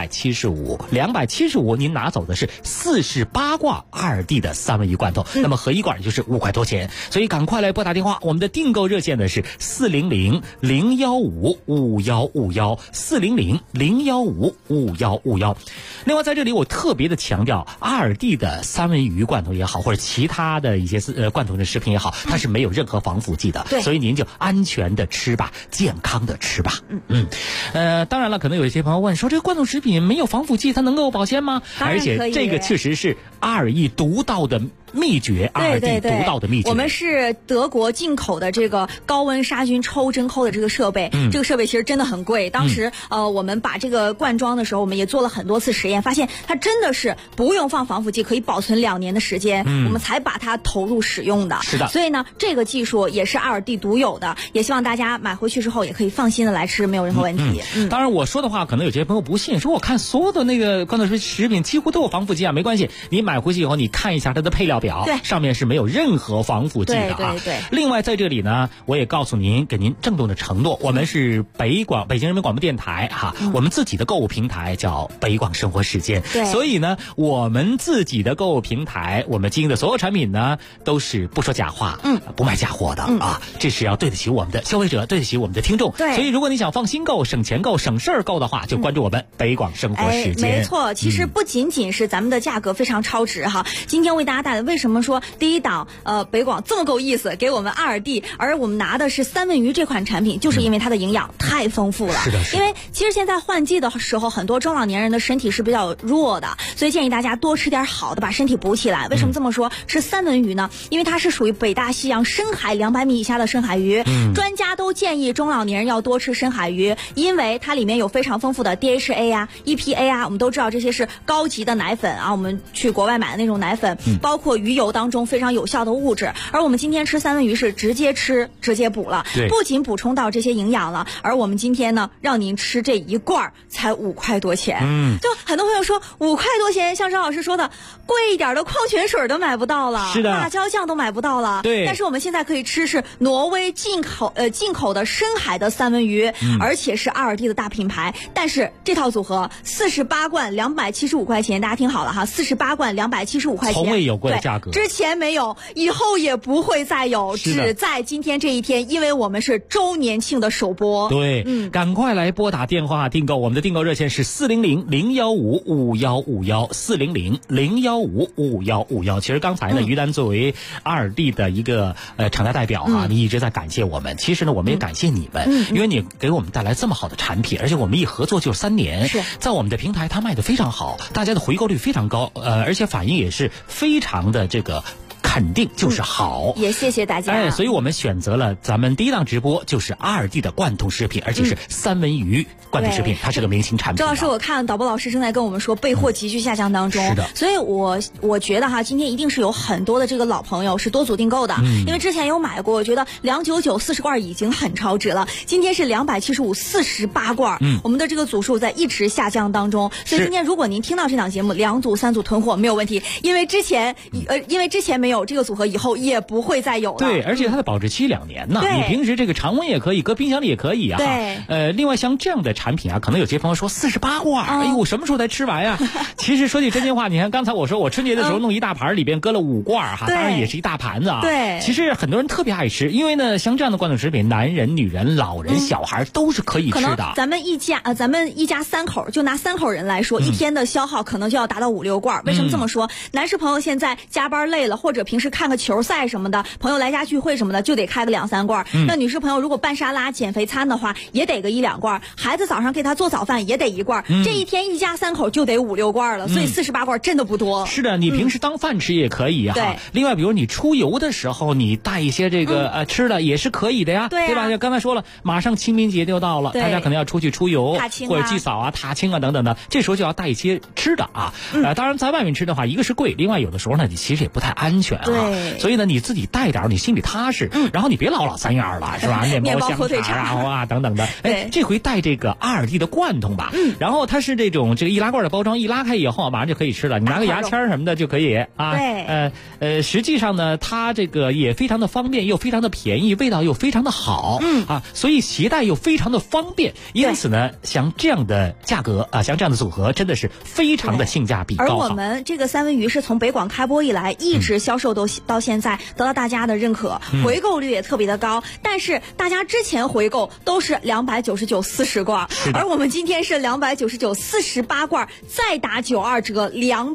，275，您拿走的是48罐阿尔蒂的三文鱼罐头，那么合一罐就是5块多钱，所以赶快来拨打电话，我们的订购热线呢是400-015-5151，400-015-5151。另外在这里我特别的强调，阿尔蒂的三文鱼罐头也好，或者其他的一些罐头的食品也好，它是没有任何防腐剂的，所以您就安全的吃吧，健康的吃吧。当然了，可能有一些朋友问说，这个罐头食品没有防腐剂，它能够保鲜吗？而且这个确实是阿尔蒂独到的秘诀，阿尔蒂独到的秘诀。 我们是德国进口的这个高温杀菌抽真空的这个设备，这个设备其实真的很贵。当时我们把这个灌装的时候，我们也做了很多次实验，发现它真的是不用放防腐剂，可以保存2年的时间，我们才把它投入使用的。 是的， 所以呢，这个技术也是阿尔蒂独有的，也希望大家买回去之后也可以放心的来吃，没有任何问题。 当然我说的话可能有些朋友不信，说我看所有的那个罐头食品几乎都有防腐剂啊，没关系，你买回去以后你看一下它的配料料表， 对， 上面是没有任何防腐剂的啊。 对。 另外在这里呢，我也告诉您，给您郑重的承诺，我们是北京人民广播电台我们自己的购物平台叫北广生活时间， 对， 所以呢，我们自己的购物平台，我们经营的所有产品呢，都是不说假话，不卖假货的啊，这是要对得起我们的消费者，对得起我们的听众。 对， 所以如果你想放心购、省钱购、省事儿购的话，就关注我们北广生活时间。 没错，其实不仅仅是咱们的价格非常超值今天为大家带来，为什么说第一档北广这么够意思，给我们2D，而我们拿的是三文鱼这款产品，就是因为它的营养太丰富了。 是的， 因为其实现在换季的时候，很多中老年人的身体是比较弱的，所以建议大家多吃点好的，把身体补起来。为什么这么说？吃三文鱼呢？因为它是属于北大西洋深海200米以下的深海鱼，专家都建议中老年人要多吃深海鱼，因为它里面有非常丰富的 DHA EPA 我们都知道这些是高级的奶粉我们去国外买的那种奶粉，包括鱼油当中非常有效的物质。而我们今天吃三文鱼是直接吃直接补了，不仅补充到这些营养了，而我们今天呢让您吃这一罐才5块多钱。就很多朋友说5块多钱，像张老师说的，贵一点的矿泉水都买不到了， 是的， 辣椒酱都买不到了。 对， 但是我们现在可以吃是挪威进口的深海的三文鱼，而且是2D的大品牌。但是这套组合48罐275块钱，大家听好了48罐275块钱， 从未有过的价格， 之前没有，以后也不会再有，只在今天这一天，因为我们是周年庆的首播。 对，赶快来拨打电话订购，我们的订购热线是400-015-5151，400-015-5151。其实刚才呢，于丹作为2D的一个厂家代表你一直在感谢我们。其实呢，我们也感谢你们，因为你给我们带来这么好的产品，而且我们一合作就3年，在我们的平台它卖得非常好，大家的回购率非常高，而且反应也是非常的这个肯定就是好， 也谢谢大家。 所以我们选择了咱们第一档直播就是2D的罐头食品，而且是三文鱼罐头食品，它是个明星产品。 周老师，我看导播老师正在跟我们说备货急剧下降当中， 是的。 所以我觉得今天一定是有很多的这个老朋友是多组订购的，因为之前有买过，我觉得299 40罐已经很超值了，今天是275 48罐，我们的这个组数在一直下降当中，所以今天如果您听到这档节目2组3组囤货没有问题，因为之前没有这个组合，以后也不会再有了。 对，而且它的保质期2年呢，你平时这个常温也可以，搁冰箱里也可以对， 另外像这样的产品可能有些朋友说48罐，哎呦，什么时候才吃完呀？其实说句真心话，你看刚才我说我春节的时候弄一大盘，里边搁了5罐当然也是一大盘子对， 其实很多人特别爱吃，因为呢，像这样的罐头食品，男人、女人、老人、小孩都是可以吃的。 可能咱们一家3口，就拿3口人来说，一天的消耗可能就要达到5、6罐。为什么这么说？男士朋友现在加班累了，或者平时看个球赛什么的，朋友来家聚会什么的，就得开个2、3罐。那女士朋友如果拌沙拉、减肥餐的话，也得个1、2罐。孩子早上给他做早饭也得1罐。这一天一家3口就得5、6罐了，所以48罐真的不多。 是的，你平时当饭吃也可以对。 另外，比如你出游的时候，你带一些这个吃的也是可以的呀，对吧？刚才说了，马上清明节就到了，大家可能要出去出游，或者祭扫踏青等等的，这时候就要带一些吃的当然在外面吃的话，一个是贵，另外有的时候呢，你其实也不太安全所以呢，你自己带点，你心里踏实。然后你别老3样了，是吧？面包、香肠等等的。这回带这个2D的罐头吧。然后它是这种易拉罐的包装，一拉开以后马上就可以吃了，你拿个牙签什么的就可以对。 实际上呢，它这个也非常的方便，又非常的便宜，味道又非常的好所以携带又非常的方便。因此呢，像这样的价格像这样的组合，真的是非常的性价比高。 而我们这个三文鱼是从北广开播以来一直销售到现在，得到大家的认可，回购率也特别的高。但是大家之前回购都是299 40罐，而我们今天是299 48罐，再打92折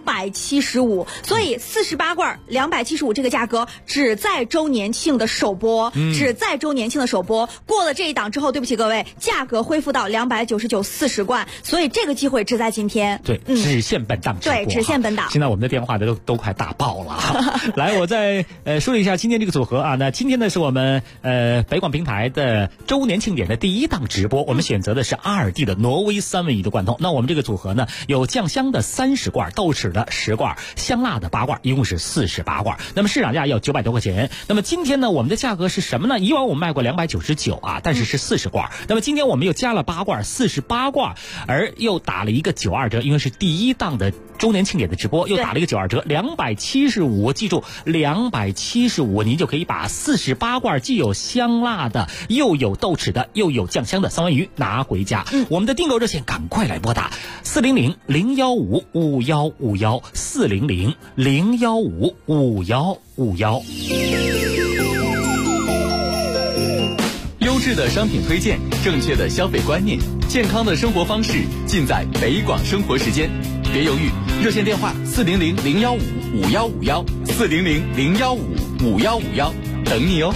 275，所以48罐275这个价格只在周年庆的首播，过了这一档之后，对不起各位，价格恢复到299 40罐，所以这个机会只在今天。 对，只限本档直播。 对，只限本档。 现在我们的电话都快打爆了来，我再说一下今天这个组合那今天呢是我们北广平台的周年庆典的第一档直播，我们选择的是2D的挪威三文鱼的罐头。那我们这个组合呢，有酱香的30罐，豆豉的10罐，香辣的8罐，一共是48罐。那么市场价要900多块钱。那么今天呢，我们的价格是什么呢？以往我们卖过299但是是40罐。那么今天我们又加了8罐，48罐，而又打了一个92折，因为是第一档的周年庆典的直播，又打了一个92折，275。记住 275，您就可以把48罐既有香辣的又有豆豉的又有酱香的三文鱼拿回家。我们的订购热线赶快来拨打400-015-5151，400-015-5151。 优质的商品推荐，正确的消费观念，健康的生活方式，尽在北广生活时间。别犹豫，热线电话400-015-5151，400-015-5151，等你哦。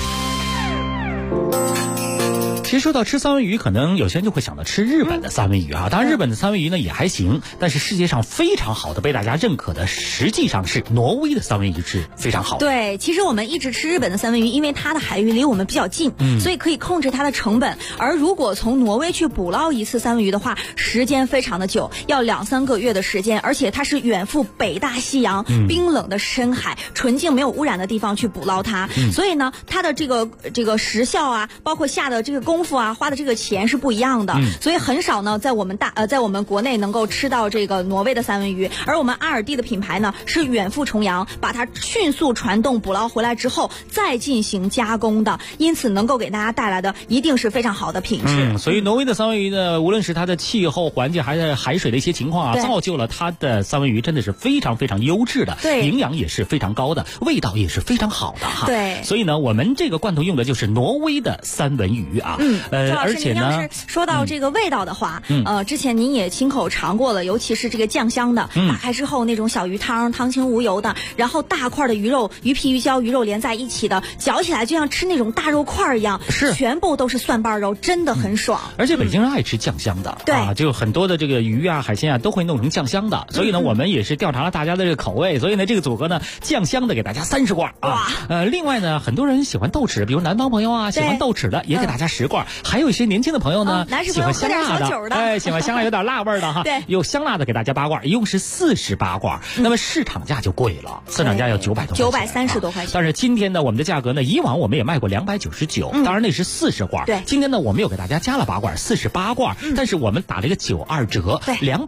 其实说到吃三文鱼，可能有些人就会想到吃日本的三文鱼啊。当然，日本的三文鱼呢也还行，但是世界上非常好的被大家认可的，实际上是挪威的三文鱼是非常好的。 对，其实我们一直吃日本的三文鱼，因为它的海域离我们比较近，所以可以控制它的成本。而如果从挪威去捕捞一次三文鱼的话，时间非常的久，要2-3个月的时间，而且它是远赴北大西洋、冰冷的深海、纯净没有污染的地方去捕捞它。所以呢，它的这个时效啊，包括下的这个功夫啊，花的这个钱是不一样的。所以很少呢，在我们国内能够吃到这个挪威的三文鱼。而我们阿尔蒂的品牌呢，是远赴重洋，把它迅速传动捕捞回来之后再进行加工的，因此能够给大家带来的一定是非常好的品质。 所以挪威的三文鱼呢，无论是它的气候环境还是海水的一些情况啊，造就了它的三文鱼真的是非常非常优质的，营养也是非常高的，味道也是非常好的哈。 对， 所以呢，我们这个罐头用的就是挪威的三文鱼啊。而且呢， 要是说到这个味道的话，之前您也亲口尝过了，尤其是这个酱香的，打开之后那种小鱼汤清无油的，然后大块的鱼肉、鱼皮、鱼胶、鱼肉连在一起的，嚼起来就像吃那种大肉块一样， 是全部都是蒜瓣肉，真的很爽。 而且北京人爱吃酱香的， 对啊，就很多的这个鱼啊、海鲜啊都会弄成酱香的，所以呢，我们也是调查了大家的这个口味，所以呢，这个组合呢，酱香的给大家30罐啊。另外呢，很多人喜欢豆豉，比如南方朋友啊，喜欢豆豉的也给大家10罐，还有一些年轻的朋友呢，喜欢香辣的，喜欢香辣有点辣味的哈， 对， 有香辣的给大家8罐，一共是48罐。那么市场价就贵了，市场价要900多块钱 ，930多块钱。 但是今天呢，我们的价格呢，以往我们也卖过299，当然那是40罐。 对， 今天呢，我们又给大家加了8罐，48罐，但是我们打了一个92折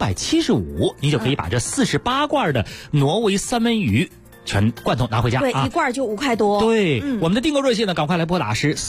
，275，你就可以把这48罐的挪威三文鱼全罐头拿回家， 对，一罐就5块多。 对，我们的订购热线呢，赶快来拨打是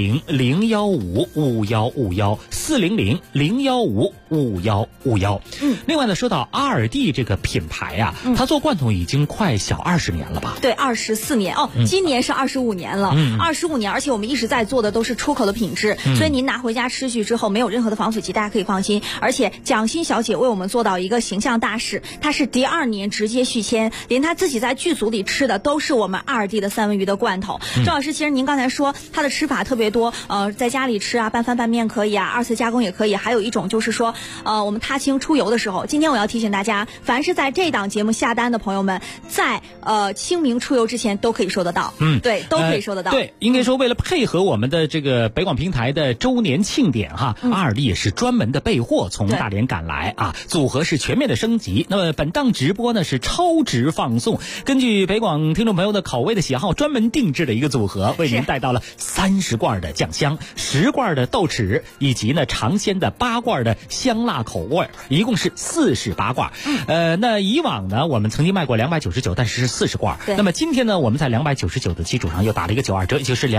400-015-5151，400-015-5151。另外呢，说到阿尔蒂这个品牌啊，它做罐头已经快小20年了吧？ 对，24年哦，今年是25年了，25年，而且我们一直在做的都是出口的品质，所以您拿回家吃去之后没有任何的防腐剂，大家可以放心。而且蒋欣小姐为我们做到一个形象大使，她是第2年直接续签，连她自己在剧组里吃的都是我们阿尔蒂的三文鱼的罐头。郑老师，其实您刚才说它的吃法特别多，在家里吃啊，拌饭拌面可以啊，2次加工也可以，还有一种就是说，我们踏青出游的时候，今天我要提醒大家，凡是在这档节目下单的朋友们，在清明出游之前都可以收得到，对，都可以收得到。 对，应该说为了配合我们的这个北广平台的周年庆典哈，阿尔蒂也是专门的备货从大连赶来啊，组合是全面的升级。那么本档直播呢是超值放送，根据北广听众朋友的口味的喜好，专门定制的一个组合，为您带到了30罐的酱香、10罐的豆豉，以及呢尝鲜的8罐的香辣口味，一共是48罐。那以往呢我们曾经卖过299，但是是40罐。那么今天呢我们在299的基础上又打了一个92折，也就是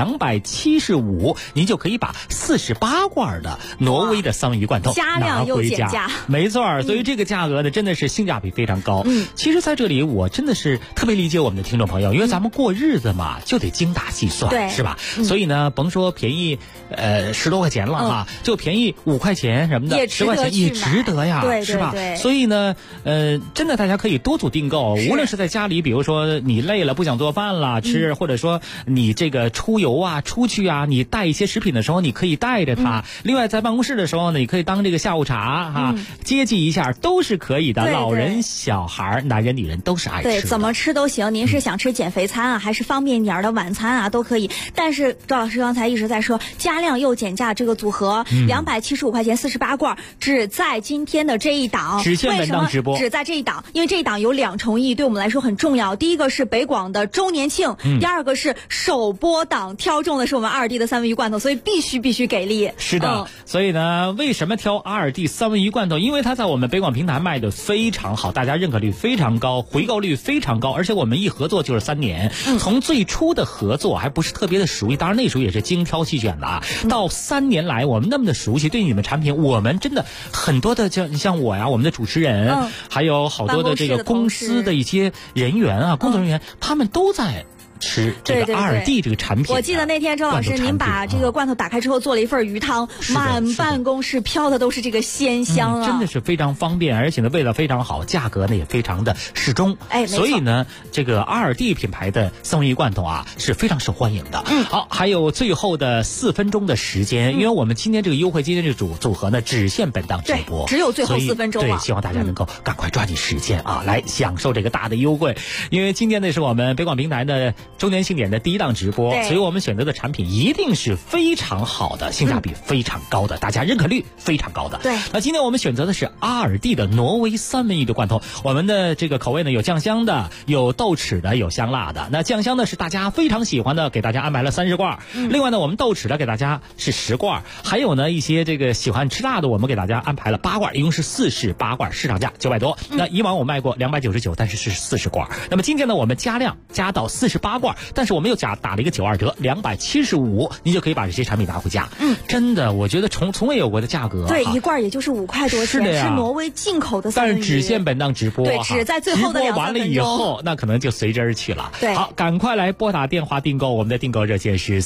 275，您就可以把48罐的挪威的三文鱼罐头拿回家。没错，所以这个价格呢真的是性价比非常高。其实在这里我真的是特别理解我们的听众朋友，因为咱们过日子嘛，就得精打细算，是吧？所以呢，甭说便宜10多块钱了哈，就便宜5块钱什么的，10块钱也值得呀，是吧？所以呢，真的大家可以多组订购，无论是在家里，比如说你累了不想做饭了吃，或者说你这个出游啊、出去啊，你带一些食品的时候，你可以带着它。另外在办公室的时候呢，你可以当这个下午茶哈，接济一下都是可以的。老人、小孩、男人、女人都是爱吃的， 对，怎么吃都行。您是想吃减肥餐啊，还是方便一点的晚餐啊，都可以。但是赵老师刚才一直在说加量又减价这个组合，275块钱48罐，只在今天的这一档， 只限本档直播， 只在这一档，因为这一档有2重意义，对我们来说很重要。第一个是北广的周年庆，第二个是首播档挑中的是我们阿尔蒂的三文鱼罐头，所以必须给力。 是的，所以呢，为什么挑阿尔蒂三文鱼罐头？因为它在我们北广平台卖的非常好，大家认可率非常高，回购率非常高，而且我我们一合作就是3年，从最初的合作还不是特别的熟悉，当然那时候也是精挑细选的啊，到3年来我们那么的熟悉，对你们产品我们真的很多的像我呀，我们的主持人，还有好多的这个公司的一些人员啊，工作人员，他们都在吃这个2D 这个产品。 我记得那天周老师您把这个罐头打开之后做了一份鱼汤，满办公室飘的都是这个鲜香啊， 真的是非常方便，而且呢味道非常好，价格呢也非常的适中。所以呢这个2D 品牌的3文鱼罐头啊是非常受欢迎的。好，还有最后的4分钟的时间，因为我们今天这个优惠，今天这个组合呢只限本档直播， 只有最后4分钟对，希望大家能够赶快抓紧时间啊，来享受这个大的优惠。因为今天呢是我们北广平台的周年庆典的第1档直播，所以我们选择的产品一定是非常好的，性价比非常高的，大家认可率非常高的。 对， 那今天我们选择的是阿尔蒂的挪威3文鱼的罐头，我们的这个口味呢有酱香的，有豆豉的，有香辣的。那酱香呢是大家非常喜欢的，给大家安排了30罐。另外呢我们豆豉的给大家是10罐，还有呢一些这个喜欢吃辣的，我们给大家安排了8罐，一共是48罐，市场价900多。那以往我卖过299，但是是40罐。那么今天呢我们加量加到48罐，但是我们又打了一个92折，275，你就可以把这些产品拿回家。真的，我觉得从未有过的价格。 对，1罐也就是5块多钱，是挪威进口的3文鱼。 但是只限本档直播， 对，只在最后的2-3分钟。 直播完了以后，那可能就随之而去了。 对， 好，赶快来拨打电话订购，我们的订购热线是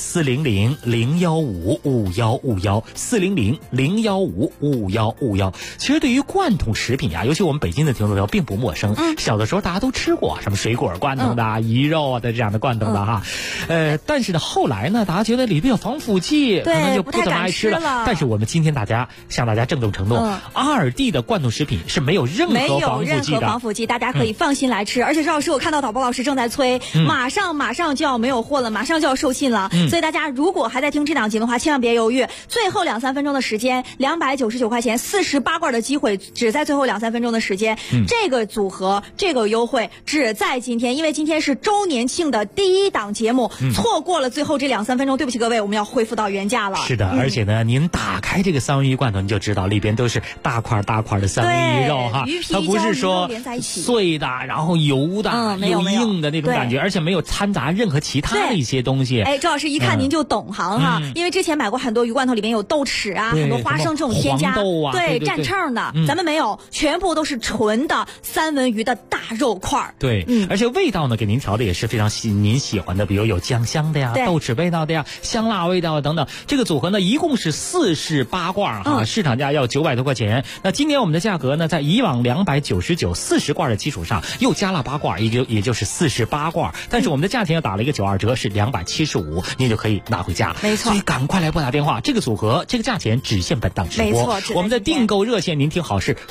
400-015-5151，400-015-5151。其实对于罐头食品啊，尤其我们北京的听众朋友并不陌生。小的时候大家都吃过什么水果罐头的、鱼肉啊的这样的罐头的哈。但是呢，后来呢，大家觉得里边有防腐剂，可能就不怎么爱吃了。但是我们今天向大家郑重承诺，阿尔蒂的罐头食品是没有任何防腐剂的， 大家可以放心来吃。而且赵老师，我看到导播老师正在催，马上就要没有货了，马上就要售罄了。所以大家如果还在听这档节目的话，千万别犹豫，最后2-3分钟的时间，299块钱48罐的机会，只在最后2-3分钟的时间。这个组合，这个优惠只在今天，因为今天是周年庆的第1档节目，错过了最后这2-3分钟，对不起各位，我们要恢复到原价了。 是的，而且呢，您打开这个3文鱼罐头，你就知道里边都是大块的3文鱼肉哈，它不是说碎的，然后油的、有硬的那种感觉，而且没有掺杂任何其他的一些东西。 周老师一看您就懂行哈，因为之前买过很多鱼罐头，里面有豆豉啊，很多花生这种添加，对，占秤的，咱们没有，全部都是纯的3文鱼的大肉块。 对，而且味道呢，给您调的也是非常您喜欢的，比如有酱香的呀、豆豉味道的呀、香辣味道等等。这个组合呢，一共是48罐哈，市场价要900多块钱。那今年我们的价格呢，在以往299 40罐的基础上，又加了8罐，也就是48罐。但是我们的价钱又打了一个92折，是275，您就可以拿回家。 没错， 所以赶快来拨打电话，这个组合这个价钱只限本档直播。 没错， 我们的订购热线您听好是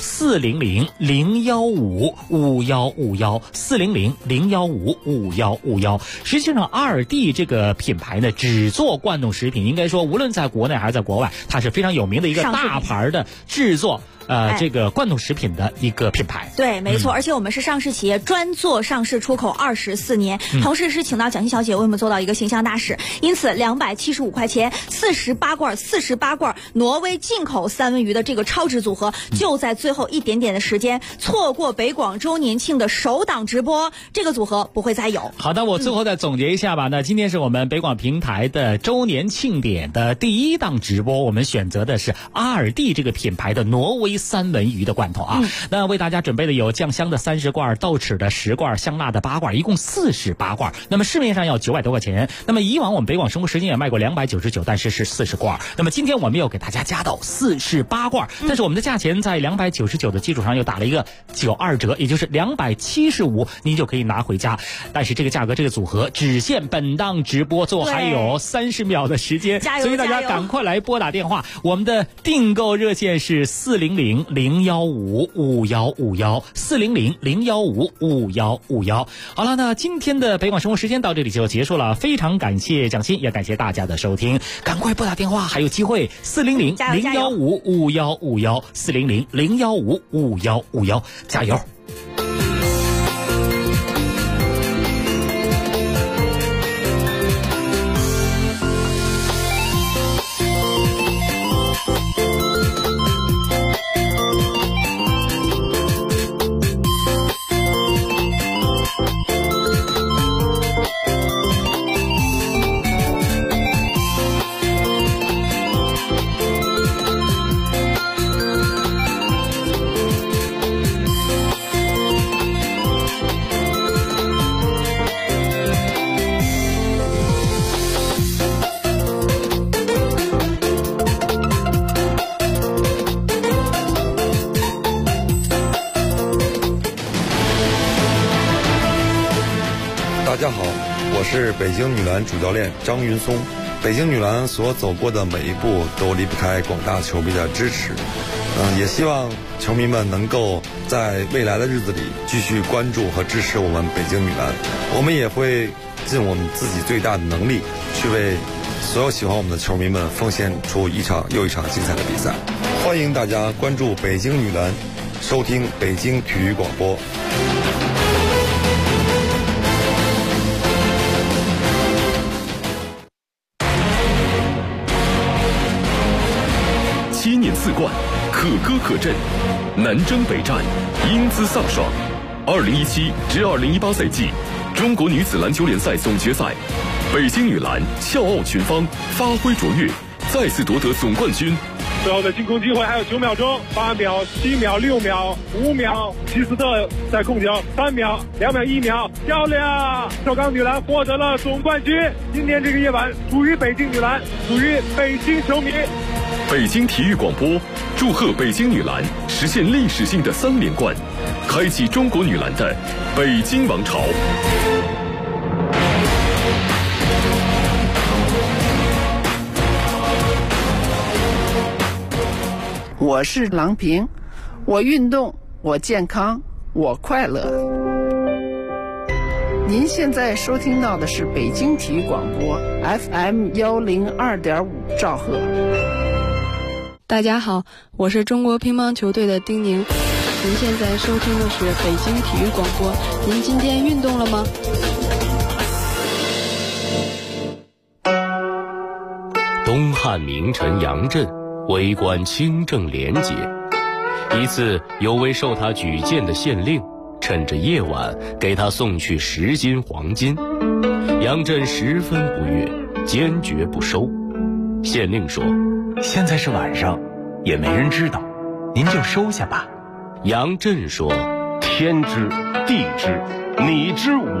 400-015-5151，400-015-5151。实际上阿尔蒂这个品牌呢，只做罐头食品，应该说无论在国内还是在国外，它是非常有名的一个大牌的制作这个罐头食品的一个品牌。 对，没错，而且我们是上市企业，专做上市出口24年，同时是请到蒋欣小姐为我们做到一个形象大使。因此275块钱48罐挪威进口3文鱼的这个超值组合，就在最后一点点的时间，错过北广周年庆的首档直播，这个组合不会再有。 好的，我最后再总结一下吧。那今天是我们北广平台的周年庆典的第1档直播，我们选择的是阿尔蒂这个品牌的挪威3文鱼的罐头啊。那为大家准备的有酱香的30罐，豆豉的10罐，香辣的8罐，一共48罐。那么市面上要900多块钱。那么以往我们北广生活时间也卖过299，但是是40罐。那么今天我们又给大家加到48罐，但是我们的价钱在299的基础上又打了一个92折，也就是275，您就可以拿回家。但是这个价格，这个组合只限本档直播，最后还有30秒的时间，所以大家赶快来拨打电话。我们的订购热线是400-015-5151，400-015-5151。好了，那今天的北广生活时间到这里就结束了，非常感谢蒋欣，也感谢大家的收听，赶快拨打电话，还有机会。400-015-5151，400-015-5151，加油！ 是北京女篮主教练张云松。北京女篮所走过的每一步都离不开广大球迷的支持。也希望球迷们能够在未来的日子里继续关注和支持我们北京女篮。我们也会尽我们自己最大的能力，去为所有喜欢我们的球迷们奉献出一场又一场精彩的比赛。欢迎大家关注北京女篮，收听北京体育广播。 7年4冠，可歌可阵，南征北战，英姿飒爽。2017至2018赛季中国女子篮球联赛总决赛，北京女篮笑傲群芳，发挥卓越，再次夺得总冠军。 最后的进攻机会还有9秒钟，8秒、7秒、6秒、5秒，齐斯特在控球，3秒、2秒、1秒，漂亮！首钢女篮获得了总冠军。今天这个夜晚属于北京女篮，属于北京球迷。 北京体育广播祝贺北京女篮实现历史性的3连冠，开启中国女篮的北京王朝。 我是郎平，我运动，我健康，我快乐。您现在收听到的是北京体育广播 FM 102.5兆赫。 大家好，我是中国乒乓球队的丁宁。您现在收听的是北京体育广播。您今天运动了吗？ 东汉名臣杨震为官清正廉洁，一次有位受他举荐的县令趁着夜晚给他送去10斤黄金，杨震十分不悦，坚决不收。县令说： 现在是晚上，也没人知道，您就收下吧。 杨震说： 天知地知，你知我